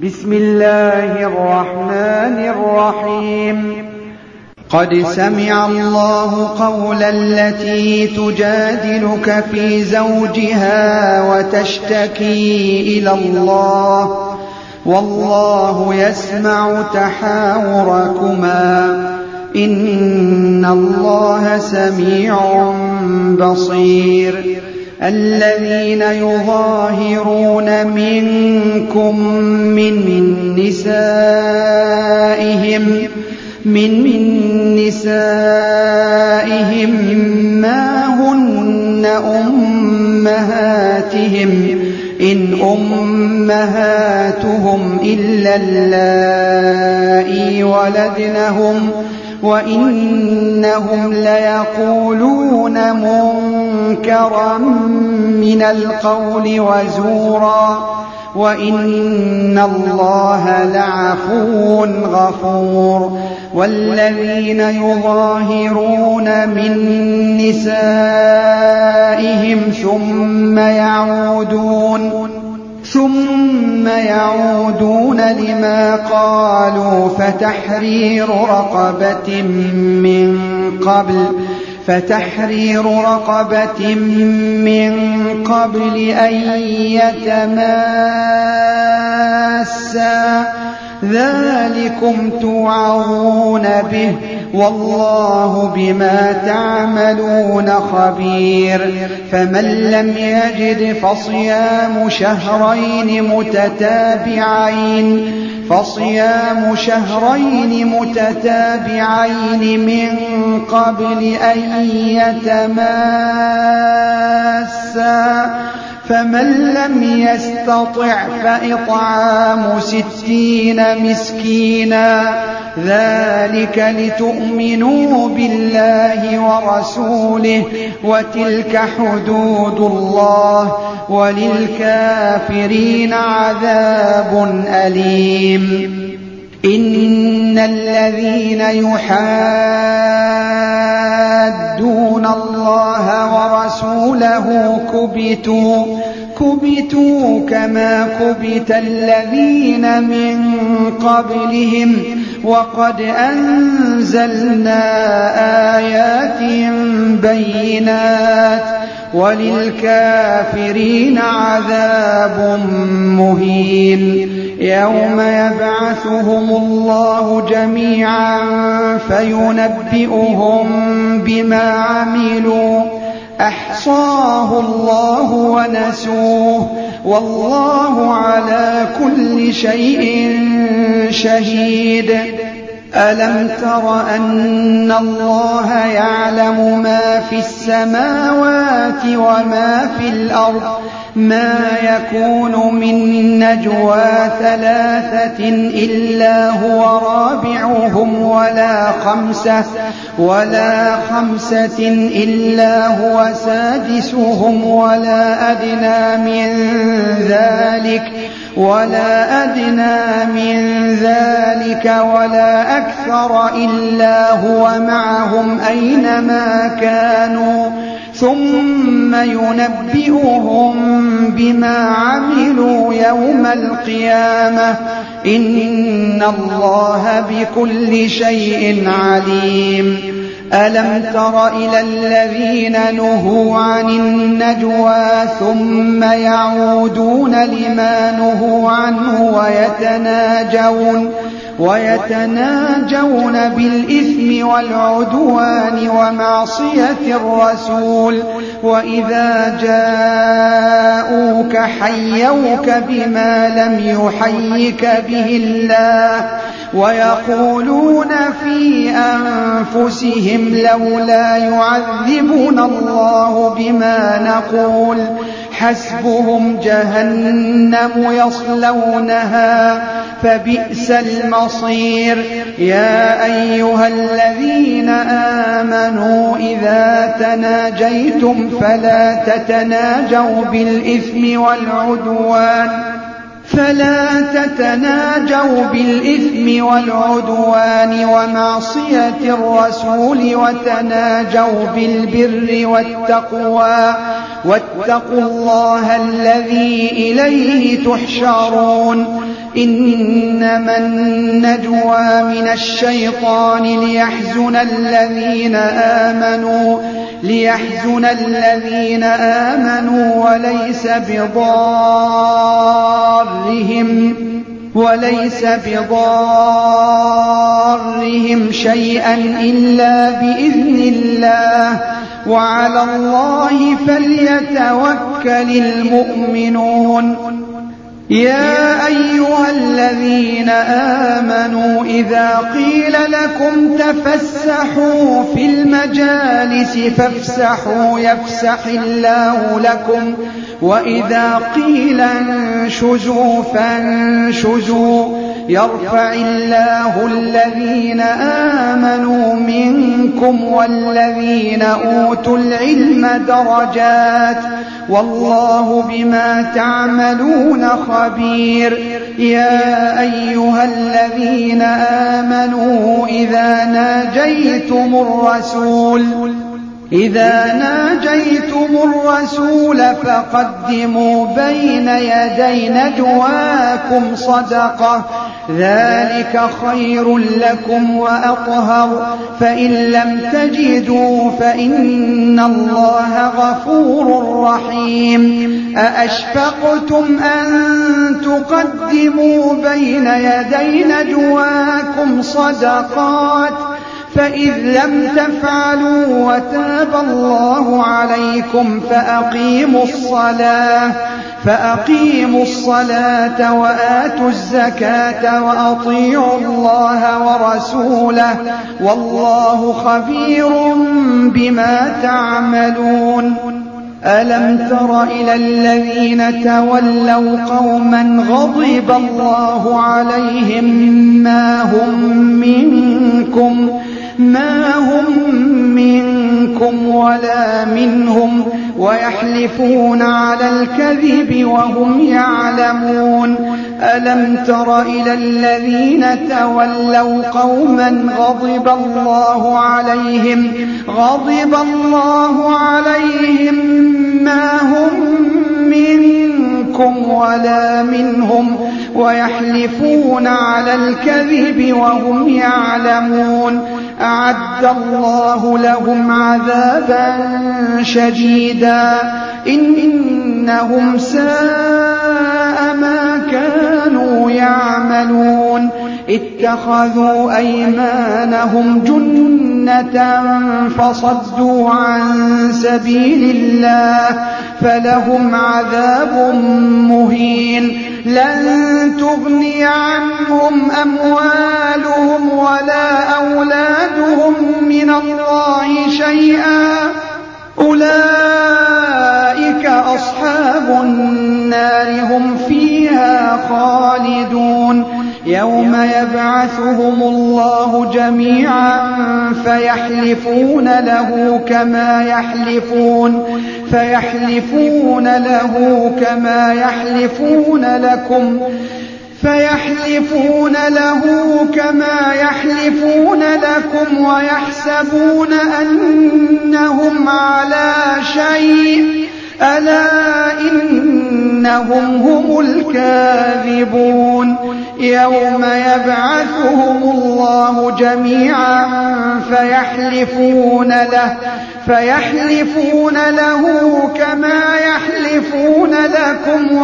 بسم الله الرحمن الرحيم. قد سمع الله قول التي تجادلك في زوجها وتشتكي إلى الله والله يسمع تحاوركما إن الله سميع بصير. الذين يظاهرون منكم من نسائهم ما هن أمهاتهم إن أمهاتهم إلا اللائي ولدنهم وإنهم ليقولون منكرا من القول وزورا وإن الله لعفو غفور. والذين يظاهرون من نسائهم ثم يعودون لما قالوا فتحرير رقبة من قبل أن يتماسا ذلكم توعظون به والله بما تعملون خبير. فمن لم يجد فصيام شهرين متتابعين من قبل أن يتماسا فمن لم يستطع فإطعام 60 مسكينا ذلك لتؤمنوا بالله ورسوله وتلك حدود الله وللكافرين عذاب أليم. إن الذين يحادون الله ورسوله كبتوا كما كبت الذين من قبلهم وقد أنزلنا آيات بينات وللكافرين عذاب مهين. يوم يبعثهم الله جميعا فينبئهم بما عملوا أحصاه الله ونسوه والله على كل شيء شهيد. ألم تر أن الله يعلم ما في السماوات وما في الأرض ما يكون من نجوى 3 إلا هو رابعهم ولا خمسة إلا هو سادسهم ولا أدنى من ذلك ولا أكثر إلا هو معهم أينما كانوا ثم ينبئهم بما عملوا يوم القيامة إن الله بكل شيء عليم. ألم تر إلى الذين نهوا عن النجوى ثم يعودون لما نهوا عنه ويتناجون بالإثم والعدوان ومعصية الرسول وإذا جاءوك حيوك بما لم يحيك به الله ويقولون في أنفسهم لولا يعذبنا الله بما نقول حسبهم جهنم يصلونها فبئس المصير. يا أيها الذين آمنوا إذا تناجيتم فلا تتناجوا بالإثم والعدوان ومعصية الرسول وتناجوا بالبر والتقوى واتقوا الله الذي إليه تحشرون إنما النجوى من الشيطان ليحزن الذين آمنوا وليس بضارهم شيئا إلا بإذن الله وعلى الله فليتوكل المؤمنون يا أيها الذين آمنوا إذا قيل لكم تفسحوا في المجالس فافسحوا يفسح الله لكم وإذا قيل انشزوا فانشزوا يرفع الله الذين آمنوا منكم والذين أوتوا العلم درجات والله بما تعملون خبير يا أيها الذين آمنوا إذا ناجيتم الرسول فقدموا بين يدي نجواكم صدقة ذلك خير لكم وأطهر فإن لم تجدوا فإن الله غفور رحيم أأشفقتم أن تقدموا بين يدي نجواكم صدقات فإذ لم تفعلوا وتاب الله عليكم فأقيموا الصلاة وآتوا الزكاة وأطيعوا الله ورسوله والله خبير بما تعملون ألم تر إلى الذين تولوا قوما غضب الله عليهم ما هم منكم ولا منهم ويحلفون على الكذب وهم يعلمون ألم تر إلى الذين تولوا قوما غضب الله عليهم ما هم منكم ولا منهم ويحلفون على الكذب وهم يعلمون أعد الله لهم عذابا شديدا إنهم ساء ما كانوا يعملون اتخذوا أيمانهم جنة فصدوا عن سبيل الله فلهم عذاب مهين لن تغني عنهم أموالهم ولا أولادهم من الله شيئا أولئك أصحاب النار هم فيها خالدون يوم يبعثهم الله جميعا فيحلفون له كما يحلفون لكم ويحسبون أنهم على شيء ألا إنهم هم الكاذبون يوم يبعثهم الله جميعا فيحلفون له كما يحلفون لكم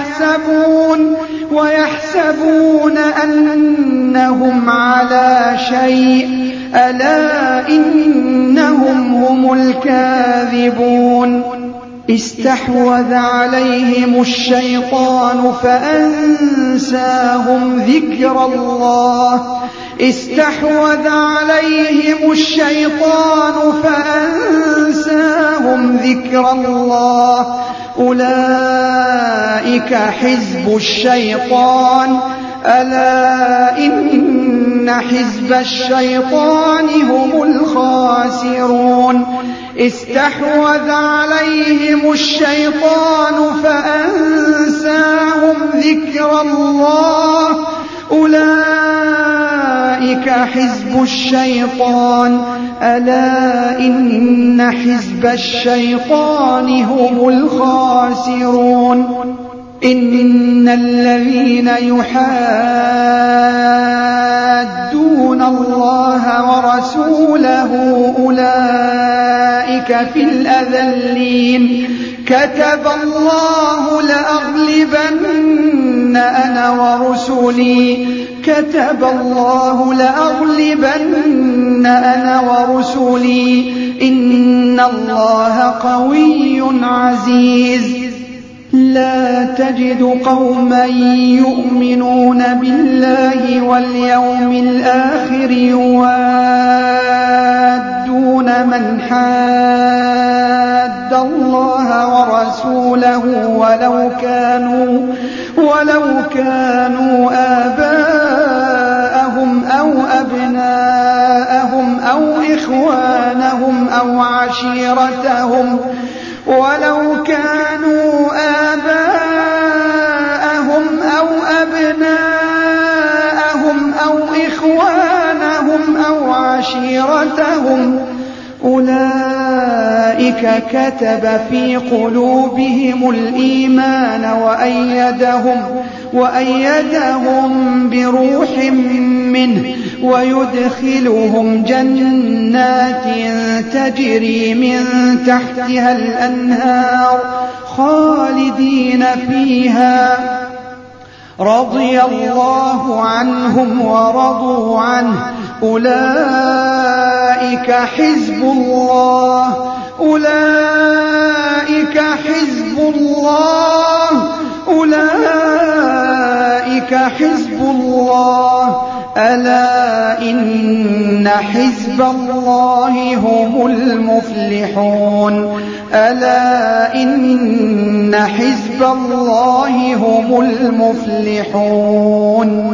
ويحسبون أنهم على شيء ألا إنهم هم الكاذبون استحوذ عليهم الشيطان فأنساهم ذكر الله أولئك حزب الشيطان ألا إن حزب الشيطان هم الخاسرون استحوذ عليهم الشيطان فأنساهم ذكر الله أولئك حزب الشيطان ألا إن حزب الشيطان هم الخاسرون إن الذين يحادون الله ورسوله أولئك في الأذلين كتب الله لأغلبن أنا ورسلي إن الله قوي عزيز لا تجد قوما يؤمنون بالله واليوم الآخر يوادون من حاد الله ورسوله ولو كانوا آباءهم أو أبناءهم أو إخوانهم أو عشيرتهم أولئك كتب في قلوبهم الإيمان وأيدهم بروح منه ويدخلهم جنات تجري من تحتها الأنهار خالدين فيها رضي الله عنهم ورضوا عنه أولئك حزب الله ألا إن حزب الله هم المفلحون